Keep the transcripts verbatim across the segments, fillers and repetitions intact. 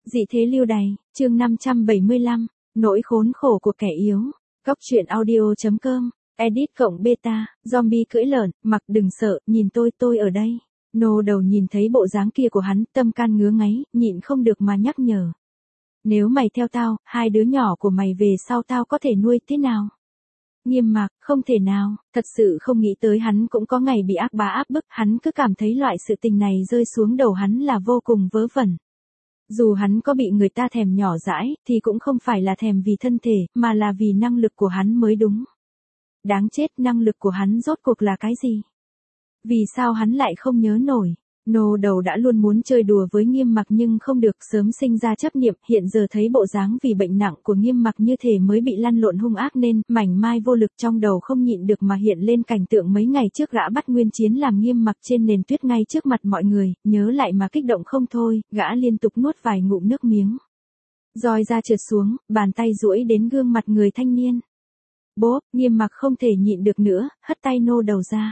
Dị thế lưu đày, chương năm trăm bảy mươi lăm, nỗi khốn khổ của kẻ yếu. Góc truyện audio chấm com, edit cộng beta, zombie cưỡi lợn, mặc đừng sợ, nhìn tôi tôi ở đây. Nô đầu nhìn thấy bộ dáng kia của hắn, tâm can ngứa ngáy, nhịn không được mà nhắc nhở. Nếu mày theo tao, hai đứa nhỏ của mày về sau tao có thể nuôi thế nào? Nghiêm Mặc, không thể nào, thật sự không nghĩ tới hắn cũng có ngày bị ác bá áp bức, hắn cứ cảm thấy loại sự tình này rơi xuống đầu hắn là vô cùng vớ vẩn. Dù hắn có bị người ta thèm nhỏ dãi, thì cũng không phải là thèm vì thân thể, mà là vì năng lực của hắn mới đúng. Đáng chết, năng lực của hắn rốt cuộc là cái gì? Vì sao hắn lại không nhớ nổi? Nô đầu đã luôn muốn chơi đùa với Nghiêm Mặc nhưng không được, sớm sinh ra chấp niệm, hiện giờ thấy bộ dáng vì bệnh nặng của Nghiêm Mặc như thể mới bị lăn lộn hung ác nên mảnh mai vô lực, trong đầu không nhịn được mà hiện lên cảnh tượng mấy ngày trước gã bắt Nguyên Chiến làm Nghiêm Mặc trên nền tuyết ngay trước mặt mọi người, nhớ lại mà kích động không thôi, gã liên tục nuốt vài ngụm nước miếng. Roi da trượt xuống, bàn tay duỗi đến gương mặt người thanh niên. Bốp, Nghiêm Mặc không thể nhịn được nữa, hất tay nô đầu ra.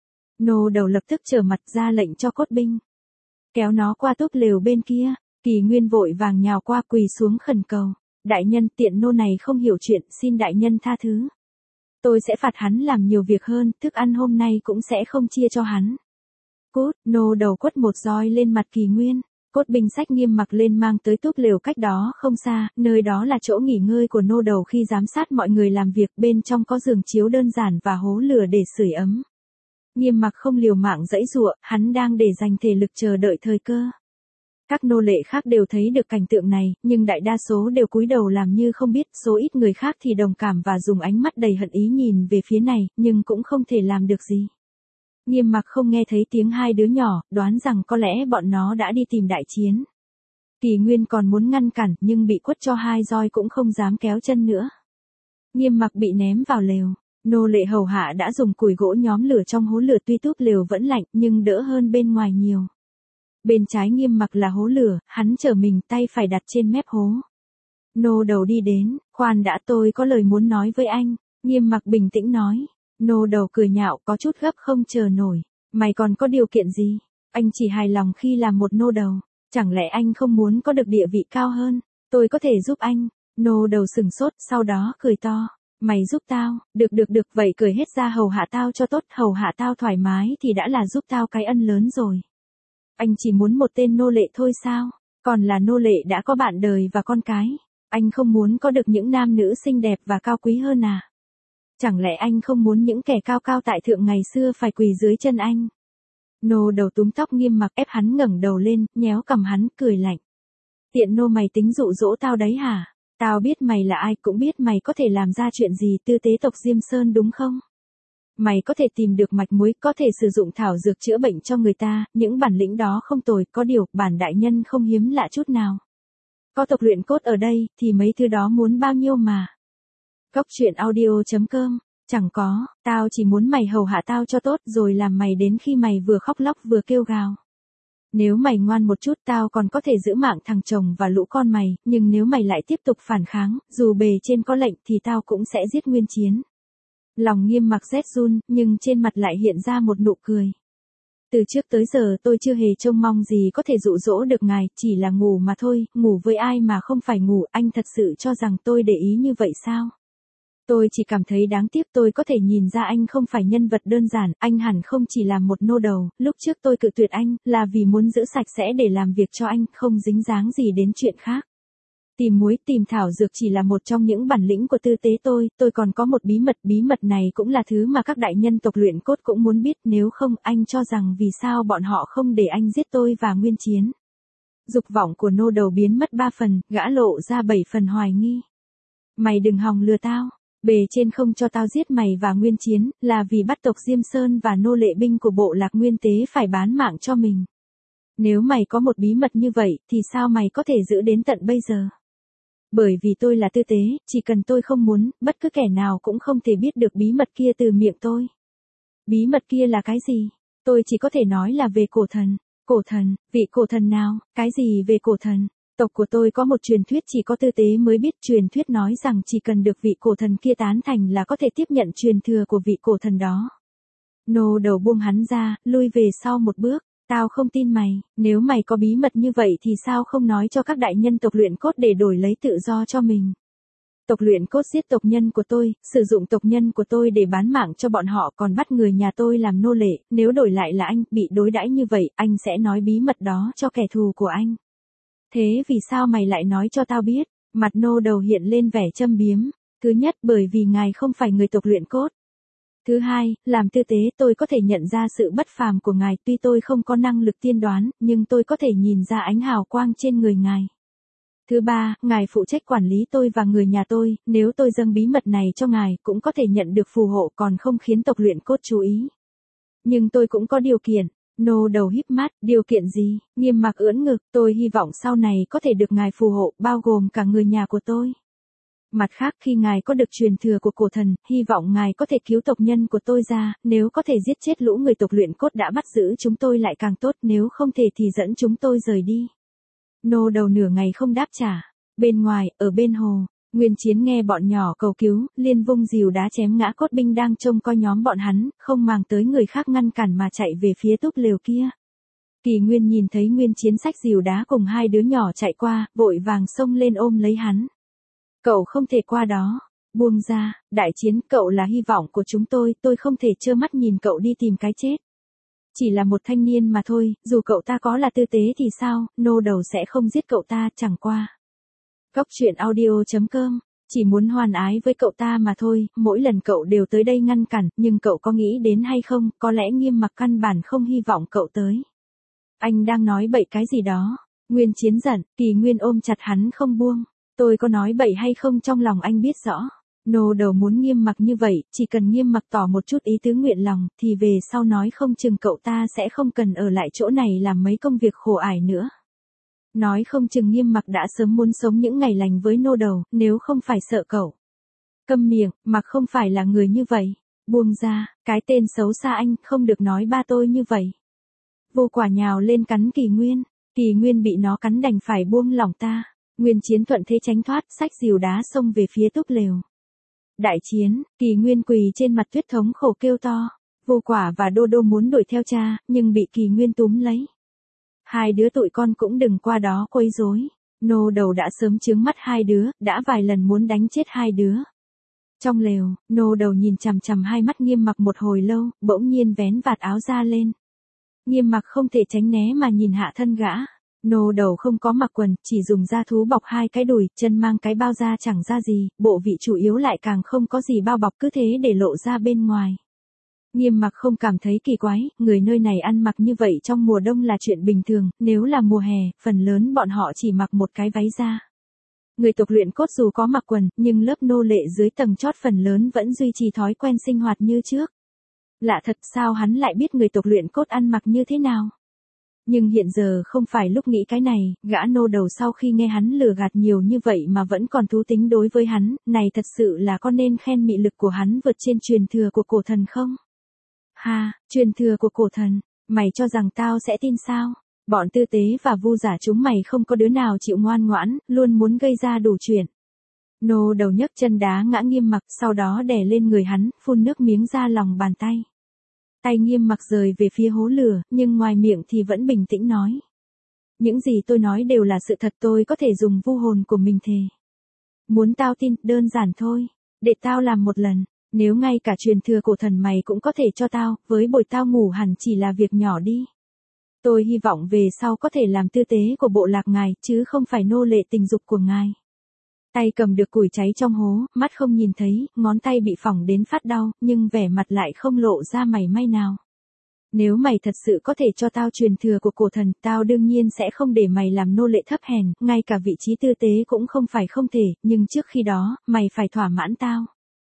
Nô đầu lập tức trở mặt ra lệnh cho cốt binh. Kéo nó qua túp lều bên kia, Kỳ Nguyên vội vàng nhào qua quỳ xuống khẩn cầu. Đại nhân, tiện nô này không hiểu chuyện, xin đại nhân tha thứ. Tôi sẽ phạt hắn làm nhiều việc hơn, thức ăn hôm nay cũng sẽ không chia cho hắn. Cút, nô đầu quất một roi lên mặt Kỳ Nguyên. Cốt binh xách Nghiêm Mặc lên mang tới túp lều cách đó không xa, nơi đó là chỗ nghỉ ngơi của nô đầu khi giám sát mọi người làm việc, bên trong có giường chiếu đơn giản và hố lửa để sưởi ấm. Nghiêm Mặc không liều mạng giãy giụa, hắn đang để dành thể lực chờ đợi thời cơ. Các nô lệ khác đều thấy được cảnh tượng này, nhưng đại đa số đều cúi đầu làm như không biết, số ít người khác thì đồng cảm và dùng ánh mắt đầy hận ý nhìn về phía này, nhưng cũng không thể làm được gì. Nghiêm Mặc không nghe thấy tiếng hai đứa nhỏ, đoán rằng có lẽ bọn nó đã đi tìm đại chiến. Kỳ Nguyên còn muốn ngăn cản, nhưng bị quất cho hai roi cũng không dám kéo chân nữa. Nghiêm Mặc bị ném vào lều. Nô lệ hầu hạ đã dùng củi gỗ nhóm lửa trong hố lửa, tuy túp lều vẫn lạnh nhưng đỡ hơn bên ngoài nhiều. Bên trái Nghiêm Mặc là hố lửa, hắn trở mình, tay phải đặt trên mép hố. Nô đầu đi đến, khoan đã, tôi có lời muốn nói với anh. Nghiêm Mặc bình tĩnh nói. Nô đầu cười nhạo, có chút gấp không chờ nổi. Mày còn có điều kiện gì? Anh chỉ hài lòng khi làm một nô đầu. Chẳng lẽ anh không muốn có được địa vị cao hơn? Tôi có thể giúp anh. Nô đầu sừng sốt, sau đó cười to. Mày giúp tao, được được được, vậy cười hết ra hầu hạ tao cho tốt, hầu hạ tao thoải mái thì đã là giúp tao cái ân lớn rồi. Anh chỉ muốn một tên nô lệ thôi sao? Còn là nô lệ đã có bạn đời và con cái. Anh không muốn có được những nam nữ xinh đẹp và cao quý hơn à? Chẳng lẽ anh không muốn những kẻ cao cao tại thượng ngày xưa phải quỳ dưới chân anh? Nô đầu túm tóc Nghiêm Mặc, ép hắn ngẩng đầu lên, nhéo cằm hắn, cười lạnh. Tiện nô, mày tính dụ dỗ tao đấy hả? Tao biết mày là ai, cũng biết mày có thể làm ra chuyện gì, tư tế tộc Diêm Sơn đúng không? Mày có thể tìm được mạch muối, có thể sử dụng thảo dược chữa bệnh cho người ta, những bản lĩnh đó không tồi, có điều, bản đại nhân không hiếm lạ chút nào. Có tộc luyện cốt ở đây, thì mấy thứ đó muốn bao nhiêu mà. Góc truyện audio chấm com, chẳng có, tao chỉ muốn mày hầu hạ tao cho tốt rồi làm mày đến khi mày vừa khóc lóc vừa kêu gào. Nếu mày ngoan một chút tao còn có thể giữ mạng thằng chồng và lũ con mày, nhưng nếu mày lại tiếp tục phản kháng, dù bề trên có lệnh thì tao cũng sẽ giết Nguyên Chiến. Lòng Nghiêm Mặc rét run, nhưng trên mặt lại hiện ra một nụ cười. Từ trước tới giờ tôi chưa hề trông mong gì có thể dụ dỗ được ngài, chỉ là ngủ mà thôi, ngủ với ai mà không phải ngủ, anh thật sự cho rằng tôi để ý như vậy sao? Tôi chỉ cảm thấy đáng tiếc, tôi có thể nhìn ra anh không phải nhân vật đơn giản, anh hẳn không chỉ là một nô đầu, lúc trước tôi cự tuyệt anh, là vì muốn giữ sạch sẽ để làm việc cho anh, không dính dáng gì đến chuyện khác. Tìm muối, tìm thảo dược chỉ là một trong những bản lĩnh của tư tế tôi, tôi còn có một bí mật, bí mật này cũng là thứ mà các đại nhân tộc luyện cốt cũng muốn biết, nếu không, anh cho rằng vì sao bọn họ không để anh giết tôi và Nguyên Chiến. Dục vọng của nô đầu biến mất ba phần, gã lộ ra bảy phần hoài nghi. Mày đừng hòng lừa tao. Bề trên không cho tao giết mày và Nguyên Chiến, là vì bắt tộc Diêm Sơn và nô lệ binh của bộ lạc Nguyên Tế phải bán mạng cho mình. Nếu mày có một bí mật như vậy, thì sao mày có thể giữ đến tận bây giờ? Bởi vì tôi là tư tế, chỉ cần tôi không muốn, bất cứ kẻ nào cũng không thể biết được bí mật kia từ miệng tôi. Bí mật kia là cái gì? Tôi chỉ có thể nói là về cổ thần. Cổ thần, vị cổ thần nào? Cái gì về cổ thần? Tộc của tôi có một truyền thuyết chỉ có tư tế mới biết, truyền thuyết nói rằng chỉ cần được vị cổ thần kia tán thành là có thể tiếp nhận truyền thừa của vị cổ thần đó. Nô đầu buông hắn ra, lui về sau một bước. Tao không tin mày, nếu mày có bí mật như vậy thì sao không nói cho các đại nhân tộc luyện cốt để đổi lấy tự do cho mình. Tộc luyện cốt giết tộc nhân của tôi, sử dụng tộc nhân của tôi để bán mạng cho bọn họ còn bắt người nhà tôi làm nô lệ, nếu đổi lại là anh, bị đối đãi như vậy, anh sẽ nói bí mật đó cho kẻ thù của anh. Thế vì sao mày lại nói cho tao biết? Mặt nô đầu hiện lên vẻ châm biếm. Thứ nhất, bởi vì ngài không phải người tộc luyện cốt. Thứ hai, làm tư tế tôi có thể nhận ra sự bất phàm của ngài, tuy tôi không có năng lực tiên đoán, nhưng tôi có thể nhìn ra ánh hào quang trên người ngài. Thứ ba, ngài phụ trách quản lý tôi và người nhà tôi, nếu tôi dâng bí mật này cho ngài, cũng có thể nhận được phù hộ còn không khiến tộc luyện cốt chú ý. Nhưng tôi cũng có điều kiện. Nô đầu híp mắt, điều kiện gì? Nghiêm mặc ưỡn ngực, tôi hy vọng sau này có thể được ngài phù hộ, bao gồm cả người nhà của tôi. Mặt khác khi ngài có được truyền thừa của cổ thần, hy vọng ngài có thể cứu tộc nhân của tôi ra, nếu có thể giết chết lũ người tộc luyện cốt đã bắt giữ chúng tôi lại càng tốt, nếu không thể thì dẫn chúng tôi rời đi. Nô đầu nửa ngày không đáp trả. Bên ngoài, ở bên hồ, Nguyên Chiến nghe bọn nhỏ cầu cứu, liền vung rìu đá chém ngã cốt binh đang trông coi nhóm bọn hắn, không màng tới người khác ngăn cản mà chạy về phía túp lều kia. Kỳ Nguyên nhìn thấy Nguyên Chiến xách rìu đá cùng hai đứa nhỏ chạy qua, vội vàng xông lên ôm lấy hắn. Cậu không thể qua đó. Buông ra, Đại Chiến, cậu là hy vọng của chúng tôi, tôi không thể trơ mắt nhìn cậu đi tìm cái chết. Chỉ là một thanh niên mà thôi, dù cậu ta có là tư tế thì sao, nô đầu sẽ không giết cậu ta, chẳng qua. Góc truyện audio chấm com, chỉ muốn hoàn ái với cậu ta mà thôi, mỗi lần cậu đều tới đây ngăn cản, nhưng cậu có nghĩ đến hay không, có lẽ Nghiêm mặc căn bản không hy vọng cậu tới. Anh đang nói bậy cái gì đó. Nguyên Chiến giận, Kỳ Nguyên ôm chặt hắn không buông. Tôi có nói bậy hay không trong lòng anh biết rõ. Nô đầu muốn Nghiêm mặc như vậy, chỉ cần Nghiêm mặc tỏ một chút ý tứ nguyện lòng, thì về sau nói không chừng cậu ta sẽ không cần ở lại chỗ này làm mấy công việc khổ ải nữa. Nói không chừng Nghiêm mặc đã sớm muốn sống những ngày lành với nô đầu, nếu không phải sợ cậu. Câm miệng, mặc không phải là người như vậy. Buông ra, cái tên xấu xa anh, không được nói ba tôi như vậy. Vô quả nhào lên cắn Kỳ Nguyên. Kỳ Nguyên bị nó cắn đành phải buông lỏng ta. Nguyên Chiến thuận thế tránh thoát, xách rìu đá xông về phía túp lều. Đại Chiến, Kỳ Nguyên quỳ trên mặt tuyết thống khổ kêu to. Vô quả và Đô Đô muốn đuổi theo cha, nhưng bị Kỳ Nguyên túm lấy. Hai đứa tụi con cũng đừng qua đó quấy rối. Nô đầu đã sớm trướng mắt hai đứa, đã vài lần muốn đánh chết hai đứa. Trong lều, nô đầu nhìn chằm chằm hai mắt Nghiêm mặc một hồi lâu, bỗng nhiên vén vạt áo ra lên. Nghiêm mặc không thể tránh né mà nhìn hạ thân gã. Nô đầu không có mặc quần, chỉ dùng da thú bọc hai cái đùi, chân mang cái bao da chẳng ra gì, bộ vị chủ yếu lại càng không có gì bao bọc, cứ thế để lộ ra bên ngoài. Nghiêm mặc không cảm thấy kỳ quái, người nơi này ăn mặc như vậy trong mùa đông là chuyện bình thường, nếu là mùa hè, phần lớn bọn họ chỉ mặc một cái váy da. Người tộc luyện cốt dù có mặc quần, nhưng lớp nô lệ dưới tầng chót phần lớn vẫn duy trì thói quen sinh hoạt như trước. Lạ thật, sao hắn lại biết người tộc luyện cốt ăn mặc như thế nào? Nhưng hiện giờ không phải lúc nghĩ cái này, gã nô đầu sau khi nghe hắn lừa gạt nhiều như vậy mà vẫn còn thú tính đối với hắn, này thật sự là có nên khen mị lực của hắn vượt trên truyền thừa của cổ thần không? Ha, truyền thừa của cổ thần, mày cho rằng tao sẽ tin sao? Bọn tư tế và vu giả chúng mày không có đứa nào chịu ngoan ngoãn, luôn muốn gây ra đủ chuyện. Nô đầu nhấc chân đá ngã Nghiêm mặc, sau đó đè lên người hắn, phun nước miếng ra lòng bàn tay. Tay Nghiêm mặc rời về phía hố lửa, nhưng ngoài miệng thì vẫn bình tĩnh nói. Những gì tôi nói đều là sự thật, tôi có thể dùng vu hồn của mình thề. Muốn tao tin, đơn giản thôi. Để tao làm một lần, nếu ngay cả truyền thừa cổ thần mày cũng có thể cho tao, với bồi tao ngủ hẳn chỉ là việc nhỏ đi. Tôi hy vọng về sau có thể làm tư tế của bộ lạc ngài, chứ không phải nô lệ tình dục của ngài. Tay cầm được củi cháy trong hố, mắt không nhìn thấy, ngón tay bị phỏng đến phát đau, nhưng vẻ mặt lại không lộ ra mảy may nào. Nếu mày thật sự có thể cho tao truyền thừa của cổ thần, tao đương nhiên sẽ không để mày làm nô lệ thấp hèn, ngay cả vị trí tư tế cũng không phải không thể, nhưng trước khi đó, mày phải thỏa mãn tao.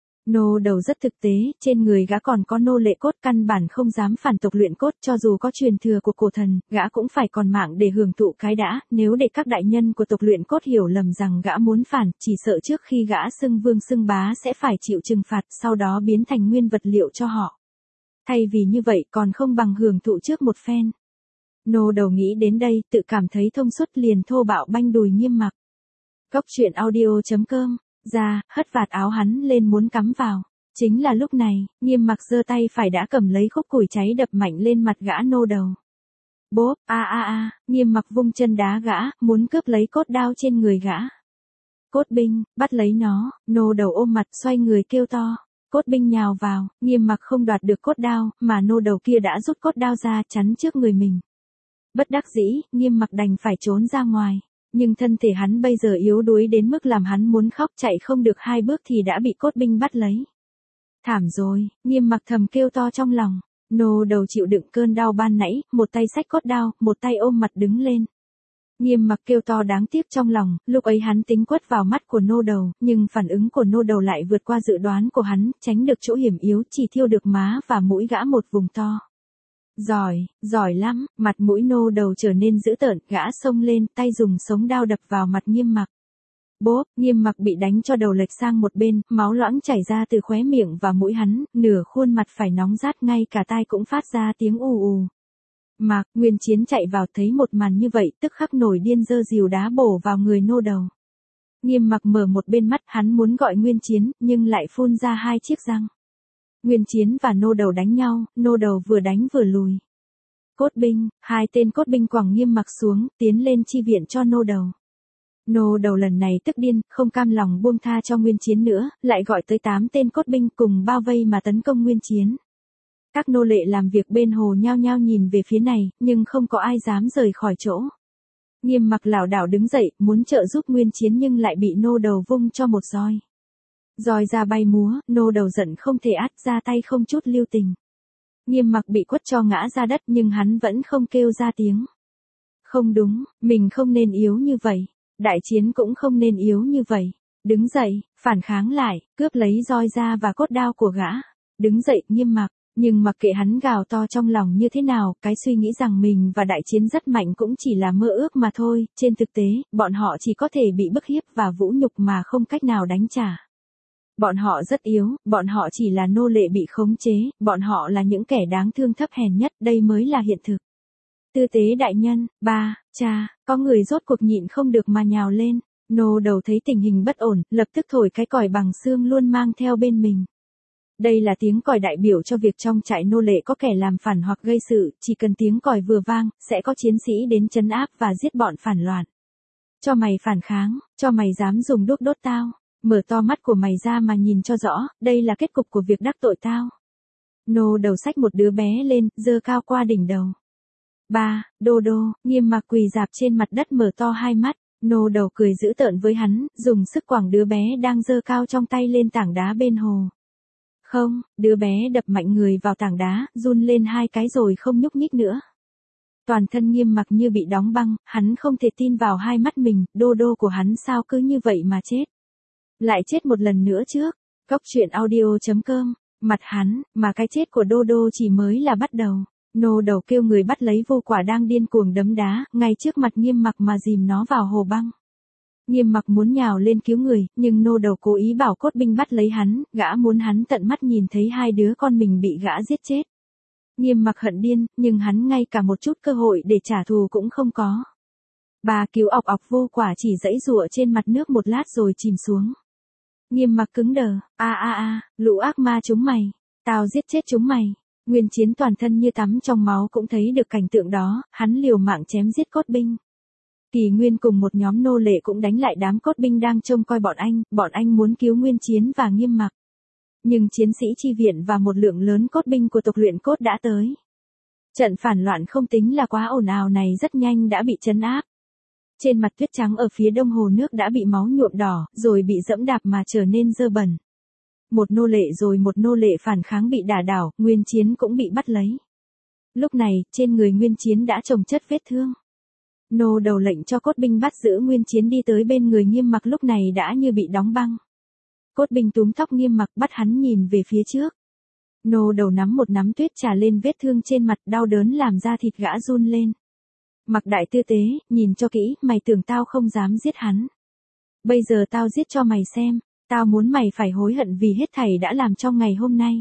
Nô đầu rất thực tế, trên người gã còn có nô lệ cốt, căn bản không dám phản tộc luyện cốt, cho dù có truyền thừa của cổ thần, gã cũng phải còn mạng để hưởng thụ cái đã, nếu để các đại nhân của tộc luyện cốt hiểu lầm rằng gã muốn phản, chỉ sợ trước khi gã xưng vương xưng bá sẽ phải chịu trừng phạt, sau đó biến thành nguyên vật liệu cho họ. Thay vì như vậy còn không bằng hưởng thụ trước một phen. Nô đầu nghĩ đến đây, tự cảm thấy thông suốt liền thô bạo banh đùi Nghiêm mặc. Góc truyện audio chấm com ra, hất vạt áo hắn lên muốn cắm vào. Chính là lúc này, Nghiêm mặc giơ tay phải đã cầm lấy khúc củi cháy đập mạnh lên mặt gã nô đầu. Bốp, a a a, Nghiêm Mặc vung chân đá gã, muốn cướp lấy cốt đao trên người gã. Cốt binh, bắt lấy nó, nô đầu ôm mặt xoay người kêu to. Cốt binh nhào vào, Nghiêm Mặc không đoạt được cốt đao, mà nô đầu kia đã rút cốt đao ra chắn trước người mình. Bất đắc dĩ, Nghiêm Mặc đành phải trốn ra ngoài. Nhưng thân thể hắn bây giờ yếu đuối đến mức làm hắn muốn khóc, chạy không được hai bước thì đã bị cốt binh bắt lấy. Thảm rồi, Nghiêm Mặc thầm kêu to trong lòng. Nô đầu chịu đựng cơn đau ban nãy, một tay xách cốt đao, một tay ôm mặt đứng lên. Nghiêm Mặc kêu to đáng tiếc trong lòng, lúc ấy hắn tính quất vào mắt của nô đầu, nhưng phản ứng của nô đầu lại vượt qua dự đoán của hắn, tránh được chỗ hiểm yếu, chỉ thiêu được má và mũi gã một vùng to. Giỏi, giỏi lắm, mặt mũi nô đầu trở nên dữ tợn, gã xông lên, tay dùng sống đao đập vào mặt Nghiêm Mặc. Bốp, Nghiêm Mặc bị đánh cho đầu lệch sang một bên, máu loãng chảy ra từ khóe miệng và mũi hắn, nửa khuôn mặt phải nóng rát, ngay cả tai cũng phát ra tiếng ù ù. Mạc Nguyên Chiến chạy vào thấy một màn như vậy, tức khắc nổi điên giơ rìu đá bổ vào người nô đầu. Nghiêm Mặc mở một bên mắt, hắn muốn gọi Nguyên Chiến, nhưng lại phun ra hai chiếc răng. Nguyên Chiến và nô đầu đánh nhau, nô đầu vừa đánh vừa lùi. Cốt binh, hai tên cốt binh quẳng Nghiêm Mặc xuống, tiến lên chi viện cho nô đầu. Nô đầu lần này tức điên, không cam lòng buông tha cho Nguyên Chiến nữa, lại gọi tới tám tên cốt binh cùng bao vây mà tấn công Nguyên Chiến. Các nô lệ làm việc bên hồ nhao nhao nhìn về phía này, nhưng không có ai dám rời khỏi chỗ. Nghiêm Mặc lảo đảo đứng dậy, muốn trợ giúp Nguyên Chiến nhưng lại bị nô đầu vung cho một roi. Roi ra bay múa, nô đầu giận không thể át, ra tay không chút lưu tình. Nghiêm Mặc bị quất cho ngã ra đất nhưng hắn vẫn không kêu ra tiếng. Không đúng, mình không nên yếu như vậy. Đại chiến cũng không nên yếu như vậy. Đứng dậy, phản kháng lại, cướp lấy roi ra và cốt đao của gã. Đứng dậy, Nghiêm Mặc. Nhưng mặc kệ hắn gào to trong lòng như thế nào, cái suy nghĩ rằng mình và đại chiến rất mạnh cũng chỉ là mơ ước mà thôi, trên thực tế, bọn họ chỉ có thể bị bức hiếp và vũ nhục mà không cách nào đánh trả. Bọn họ rất yếu, bọn họ chỉ là nô lệ bị khống chế, bọn họ là những kẻ đáng thương thấp hèn nhất, đây mới là hiện thực. Tư tế đại nhân, ba, cha, có người rốt cuộc nhịn không được mà nhào lên, nô đầu thấy tình hình bất ổn, lập tức thổi cái còi bằng xương luôn mang theo bên mình. Đây là tiếng còi đại biểu cho việc trong trại nô lệ có kẻ làm phản hoặc gây sự, chỉ cần tiếng còi vừa vang, sẽ có chiến sĩ đến trấn áp và giết bọn phản loạn. Cho mày phản kháng, cho mày dám dùng đuốc đốt tao, mở to mắt của mày ra mà nhìn cho rõ, đây là kết cục của việc đắc tội tao. Nô đầu xách một đứa bé lên, giơ cao qua đỉnh đầu. Ba, Đô Đô, Nghiêm Mặc quỳ rạp trên mặt đất mở to hai mắt, nô đầu cười dữ tợn với hắn, dùng sức quẳng đứa bé đang giơ cao trong tay lên tảng đá bên hồ. Không, đứa bé đập mạnh người vào tảng đá, run lên hai cái rồi không nhúc nhích nữa. Toàn thân Nghiêm Mặc như bị đóng băng, hắn không thể tin vào hai mắt mình, Đô Đô của hắn sao cứ như vậy mà chết. Lại chết một lần nữa trước, Góc truyện audio chấm com, mặt hắn, mà cái chết của Đô Đô chỉ mới là bắt đầu. Nô đầu kêu người bắt lấy vô quả đang điên cuồng đấm đá, ngay trước mặt Nghiêm Mặc mà dìm nó vào hồ băng. Nghiêm Mặc muốn nhào lên cứu người, nhưng nô đầu cố ý bảo cốt binh bắt lấy hắn, gã muốn hắn tận mắt nhìn thấy hai đứa con mình bị gã giết chết. Nghiêm Mặc hận điên, nhưng hắn ngay cả một chút cơ hội để trả thù cũng không có. Bà cứu ọc ọc vô quả chỉ giãy giụa trên mặt nước một lát rồi chìm xuống. Nghiêm Mặc cứng đờ, a a a, lũ ác ma chúng mày, tao giết chết chúng mày. Nguyên Chiến toàn thân như tắm trong máu cũng thấy được cảnh tượng đó, hắn liều mạng chém giết cốt binh. Kỳ Nguyên cùng một nhóm nô lệ cũng đánh lại đám cốt binh đang trông coi bọn anh, bọn anh muốn cứu Nguyên Chiến và Nghiêm Mặc. Nhưng chiến sĩ chi viện và một lượng lớn cốt binh của tộc luyện cốt đã tới. Trận phản loạn không tính là quá ồn ào này rất nhanh đã bị trấn áp. Trên mặt tuyết trắng ở phía đông hồ nước đã bị máu nhuộm đỏ, rồi bị dẫm đạp mà trở nên dơ bẩn. Một nô lệ rồi một nô lệ phản kháng bị đả đảo, Nguyên Chiến cũng bị bắt lấy. Lúc này, trên người Nguyên Chiến đã chồng chất vết thương. Nô đầu lệnh cho cốt binh bắt giữ Nguyên Chiến đi tới bên người Nghiêm Mặc lúc này đã như bị đóng băng. Cốt binh túm tóc Nghiêm Mặc bắt hắn nhìn về phía trước. Nô đầu nắm một nắm tuyết trà lên vết thương trên mặt, đau đớn làm da thịt gã run lên. Mặc đại tư tế, nhìn cho kỹ, mày tưởng tao không dám giết hắn. Bây giờ tao giết cho mày xem, tao muốn mày phải hối hận vì hết thảy đã làm trong ngày hôm nay.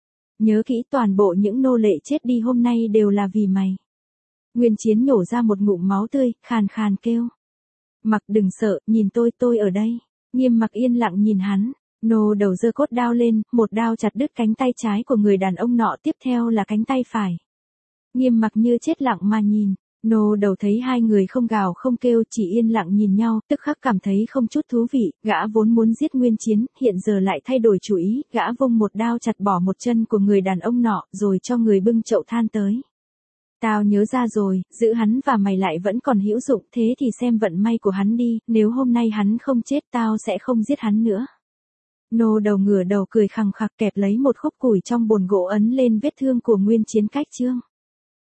Nhớ kỹ, toàn bộ những nô lệ chết đi hôm nay đều là vì mày. Nguyên Chiến nhổ ra một ngụm máu tươi, khàn khàn kêu. Mặc đừng sợ, nhìn tôi, tôi ở đây. Nghiêm Mặc yên lặng nhìn hắn, nô đầu giơ cốt đao lên, một đao chặt đứt cánh tay trái của người đàn ông nọ, tiếp theo là cánh tay phải. Nghiêm mặc như chết lặng mà nhìn. Nô đầu thấy hai người không gào không kêu, chỉ yên lặng nhìn nhau, tức khắc cảm thấy không chút thú vị, gã vốn muốn giết Nguyên Chiến, hiện giờ lại thay đổi chủ ý, gã vung một đao chặt bỏ một chân của người đàn ông nọ, rồi cho người bưng chậu than tới. Tao nhớ ra rồi, giữ hắn và mày lại vẫn còn hữu dụng, thế thì xem vận may của hắn đi, nếu hôm nay hắn không chết tao sẽ không giết hắn nữa. Nô đầu ngửa đầu cười khằng khặc kẹp lấy một khúc củi trong bồn gỗ ấn lên vết thương của Nguyên Chiến cách chương.